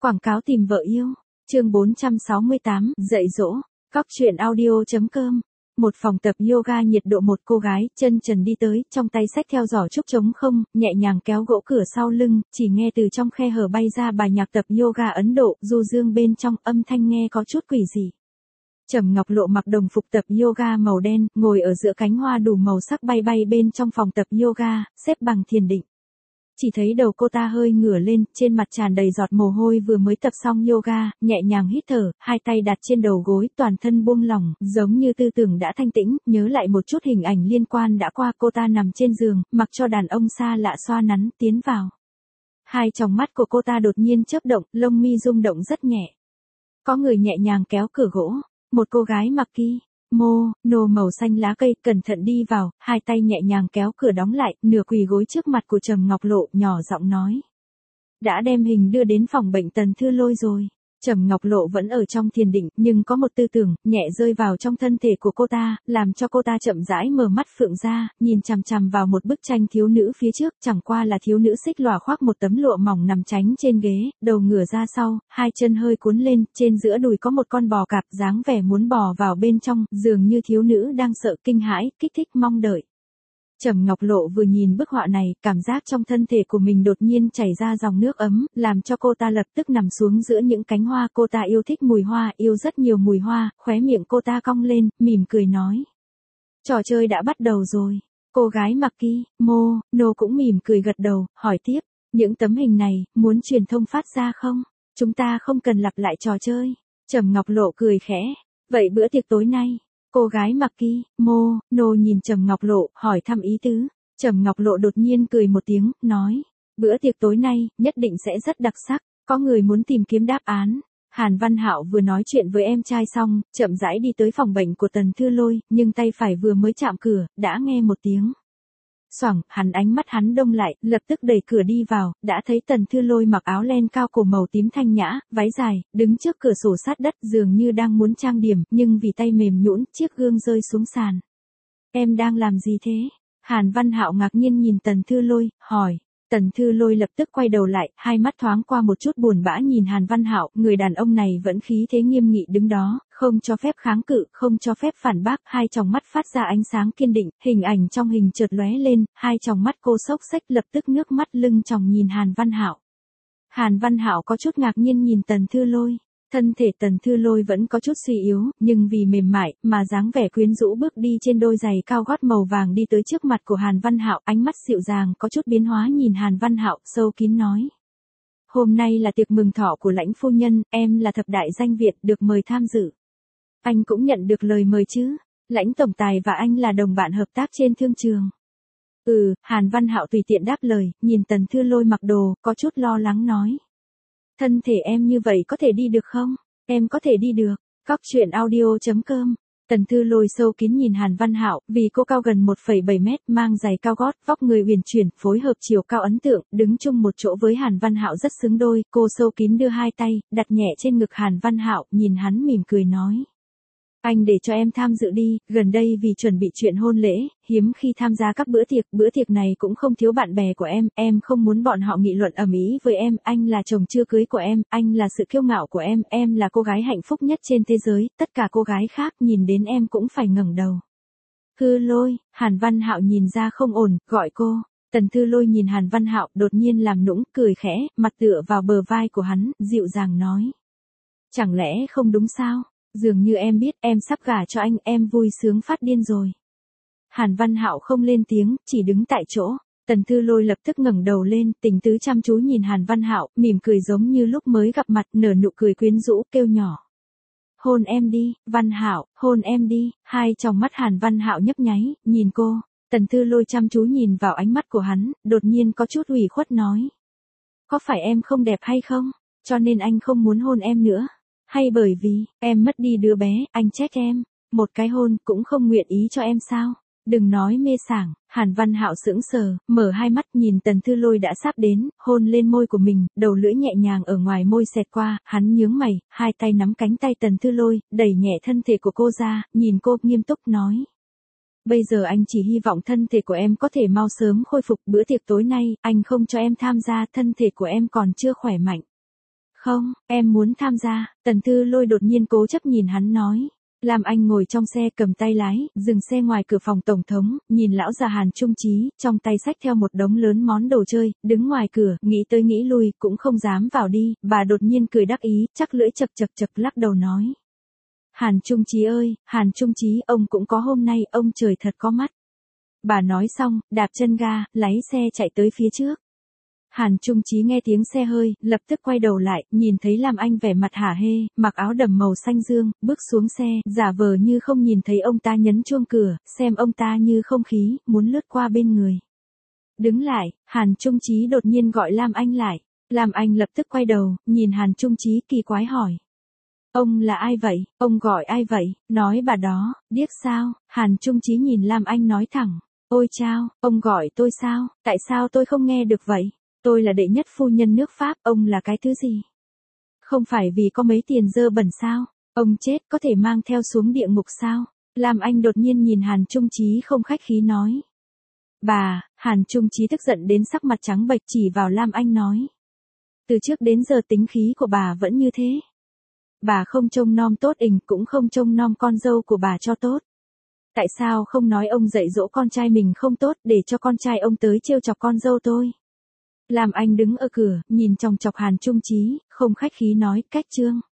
Quảng cáo tìm vợ yêu. Chương 468, dạy dỗ. Các truyện audio.com. Một phòng tập yoga nhiệt độ, một cô gái chân trần đi tới, trong tay xách theo giỏ trúc trống không, nhẹ nhàng kéo gỗ cửa sau lưng, chỉ nghe từ trong khe hở bay ra bài nhạc tập yoga Ấn Độ, du dương bên trong, âm thanh nghe có chút quỷ dị. Trầm Ngọc Lộ mặc đồng phục tập yoga màu đen, ngồi ở giữa cánh hoa đủ màu sắc bay bay bên trong phòng tập yoga, xếp bằng thiền định. Chỉ thấy đầu cô ta hơi ngửa lên, trên mặt tràn đầy giọt mồ hôi, vừa mới tập xong yoga, nhẹ nhàng hít thở, hai tay đặt trên đầu gối, toàn thân buông lỏng, giống như tư tưởng đã thanh tĩnh, nhớ lại một chút hình ảnh liên quan đã qua. Cô ta nằm trên giường, mặc cho đàn ông xa lạ xoa nắn, tiến vào. Hai tròng mắt của cô ta đột nhiên chớp động, lông mi rung động rất nhẹ. Có người nhẹ nhàng kéo cửa gỗ, một cô gái mặc kimono màu xanh lá cây, cẩn thận đi vào, hai tay nhẹ nhàng kéo cửa đóng lại, nửa quỳ gối trước mặt của Trầm Ngọc Lộ, nhỏ giọng nói. Đã đem hình đưa đến phòng bệnh Tần Thư Lôi rồi. Trầm Ngọc Lộ vẫn ở trong thiền định, nhưng có một tư tưởng nhẹ rơi vào trong thân thể của cô ta, làm cho cô ta chậm rãi mở mắt phượng ra, nhìn chằm chằm vào một bức tranh thiếu nữ phía trước, chẳng qua là thiếu nữ xích lòa khoác một tấm lụa mỏng nằm tránh trên ghế, đầu ngửa ra sau, hai chân hơi cuốn lên, trên giữa đùi có một con bò cạp, dáng vẻ muốn bò vào bên trong, dường như thiếu nữ đang sợ, kinh hãi, kích thích, mong đợi. Trầm Ngọc Lộ vừa nhìn bức họa này, cảm giác trong thân thể của mình đột nhiên chảy ra dòng nước ấm, làm cho cô ta lập tức nằm xuống giữa những cánh hoa. Cô ta yêu thích mùi hoa, yêu rất nhiều mùi hoa, khóe miệng cô ta cong lên, mỉm cười nói. Trò chơi đã bắt đầu rồi. Cô gái mặc kimono cũng mỉm cười gật đầu, hỏi tiếp, những tấm hình này, muốn truyền thông phát ra không? Chúng ta không cần lặp lại trò chơi. Trầm Ngọc Lộ cười khẽ, vậy bữa tiệc tối nay? Cô gái mặc kimono nhìn Trầm Ngọc Lộ, hỏi thăm ý tứ. Trầm Ngọc Lộ đột nhiên cười một tiếng, nói, bữa tiệc tối nay, nhất định sẽ rất đặc sắc, có người muốn tìm kiếm đáp án. Hàn Văn Hạo vừa nói chuyện với em trai xong, chậm rãi đi tới phòng bệnh của Tần Thư Lôi, nhưng tay phải vừa mới chạm cửa, đã nghe một tiếng. Xoảng, ánh mắt hắn đông lại, lập tức đẩy cửa đi vào, đã thấy Tần Thư Lôi mặc áo len cao cổ màu tím thanh nhã, váy dài, đứng trước cửa sổ sát đất, dường như đang muốn trang điểm, nhưng vì tay mềm nhũn, chiếc gương rơi xuống sàn. Em đang làm gì thế? Hàn Văn Hạo ngạc nhiên nhìn Tần Thư Lôi, hỏi. Tần Thư Lôi lập tức quay đầu lại, hai mắt thoáng qua một chút buồn bã nhìn Hàn Văn Hạo, người đàn ông này vẫn khí thế nghiêm nghị đứng đó, không cho phép kháng cự, không cho phép phản bác, hai tròng mắt phát ra ánh sáng kiên định, hình ảnh trong hình chợt lóe lên, hai tròng mắt cô xốc xếch, lập tức nước mắt lưng tròng nhìn Hàn Văn Hạo. Hàn Văn Hạo có chút ngạc nhiên nhìn Tần Thư Lôi. Thân thể Tần Thư Lôi vẫn có chút suy yếu, nhưng vì mềm mại, mà dáng vẻ quyến rũ bước đi trên đôi giày cao gót màu vàng đi tới trước mặt của Hàn Văn Hạo, ánh mắt dịu dàng có chút biến hóa nhìn Hàn Văn Hạo, sâu kín nói. Hôm nay là tiệc mừng thọ của Lãnh phu nhân, em là thập đại danh Việt, được mời tham dự. Anh cũng nhận được lời mời chứ? Lãnh tổng tài và anh là đồng bạn hợp tác trên thương trường. Hàn Văn Hạo tùy tiện đáp lời, nhìn Tần Thư Lôi mặc đồ, có chút lo lắng nói. Thân thể em như vậy có thể đi được không? Em có thể đi được. Các truyện audio.com. Tần Thư Lôi sâu kín nhìn Hàn Văn Hạo, vì cô cao gần 1,7 mét, mang giày cao gót, vóc người uyển chuyển, phối hợp chiều cao ấn tượng, đứng chung một chỗ với Hàn Văn Hạo rất xứng đôi. Cô sâu kín đưa hai tay, đặt nhẹ trên ngực Hàn Văn Hạo, nhìn hắn mỉm cười nói. Anh để cho em tham dự đi, gần đây vì chuẩn bị chuyện hôn lễ, hiếm khi tham gia các bữa tiệc này cũng không thiếu bạn bè của em không muốn bọn họ nghị luận ầm ĩ với em, anh là chồng chưa cưới của anh là sự kiêu ngạo của em là cô gái hạnh phúc nhất trên thế giới, tất cả cô gái khác nhìn đến em cũng phải ngẩng đầu. Thư Lôi, Hàn Văn Hạo nhìn ra không ổn, gọi cô. Tần Thư Lôi nhìn Hàn Văn Hạo, đột nhiên làm nũng, cười khẽ, mặt tựa vào bờ vai của hắn, dịu dàng nói. Chẳng lẽ không đúng sao? Dường như em biết em sắp gả cho anh, em vui sướng phát điên rồi. Hàn Văn Hạo không lên tiếng, chỉ đứng tại chỗ. Tần Thư Lôi lập tức ngẩng đầu lên, tình tứ chăm chú nhìn Hàn Văn Hạo, mỉm cười giống như lúc mới gặp mặt, nở nụ cười quyến rũ, kêu nhỏ. Hôn em đi, Văn Hạo, hôn em đi. Hai tròng mắt Hàn Văn Hạo nhấp nháy, nhìn cô. Tần Thư Lôi chăm chú nhìn vào ánh mắt của hắn, đột nhiên có chút ủy khuất nói. Có phải em không đẹp hay không? Cho nên anh không muốn hôn em nữa. Hay bởi vì, em mất đi đứa bé, anh trách em, một cái hôn cũng không nguyện ý cho em sao? Đừng nói mê sảng. Hàn Văn Hạo sững sờ, mở hai mắt nhìn Tần Thư Lôi đã sắp đến, hôn lên môi của mình, đầu lưỡi nhẹ nhàng ở ngoài môi xẹt qua, hắn nhướng mày, hai tay nắm cánh tay Tần Thư Lôi, đẩy nhẹ thân thể của cô ra, nhìn cô nghiêm túc nói. Bây giờ anh chỉ hy vọng thân thể của em có thể mau sớm khôi phục, bữa tiệc tối nay, anh không cho em tham gia, thân thể của em còn chưa khỏe mạnh. Không, em muốn tham gia, Tần Tư Lôi đột nhiên cố chấp nhìn hắn nói. Lam Anh ngồi trong xe cầm tay lái, dừng xe ngoài cửa phòng tổng thống, nhìn lão già Hàn Trung Chí, trong tay xách theo một đống lớn món đồ chơi, đứng ngoài cửa, nghĩ tới nghĩ lui, cũng không dám vào đi, bà đột nhiên cười đắc ý, chắc lưỡi chật chật chật lắc đầu nói. Hàn Trung Chí ơi, Hàn Trung Chí, ông cũng có hôm nay, ông trời thật có mắt. Bà nói xong, đạp chân ga, lái xe chạy tới phía trước. Hàn Trung Chí nghe tiếng xe hơi, lập tức quay đầu lại, nhìn thấy Lam Anh vẻ mặt hả hê, mặc áo đầm màu xanh dương, bước xuống xe, giả vờ như không nhìn thấy ông ta nhấn chuông cửa, xem ông ta như không khí, muốn lướt qua bên người. Đứng lại, Hàn Trung Chí đột nhiên gọi Lam Anh lại. Lam Anh lập tức quay đầu, nhìn Hàn Trung Chí kỳ quái hỏi. Ông là ai vậy? Ông gọi ai vậy? Nói bà đó, điếc sao? Hàn Trung Chí nhìn Lam Anh nói thẳng. Ôi chao, ông gọi tôi sao? Tại sao tôi không nghe được vậy? Tôi là đệ nhất phu nhân nước Pháp, ông là cái thứ gì? Không phải vì có mấy tiền dơ bẩn sao? Ông chết có thể mang theo xuống địa ngục sao? Lam Anh đột nhiên nhìn Hàn Trung Chí không khách khí nói. Bà, Hàn Trung Chí tức giận đến sắc mặt trắng bệch chỉ vào Lam Anh nói. Từ trước đến giờ tính khí của bà vẫn như thế. Bà không trông nom tốt ình cũng không trông nom con dâu của bà cho tốt. Tại sao không nói ông dạy dỗ con trai mình không tốt để cho con trai ông tới trêu chọc con dâu tôi? Lam Anh đứng ở cửa, nhìn chòng chọc Hàn Trung Chí, không khách khí nói, cách trương.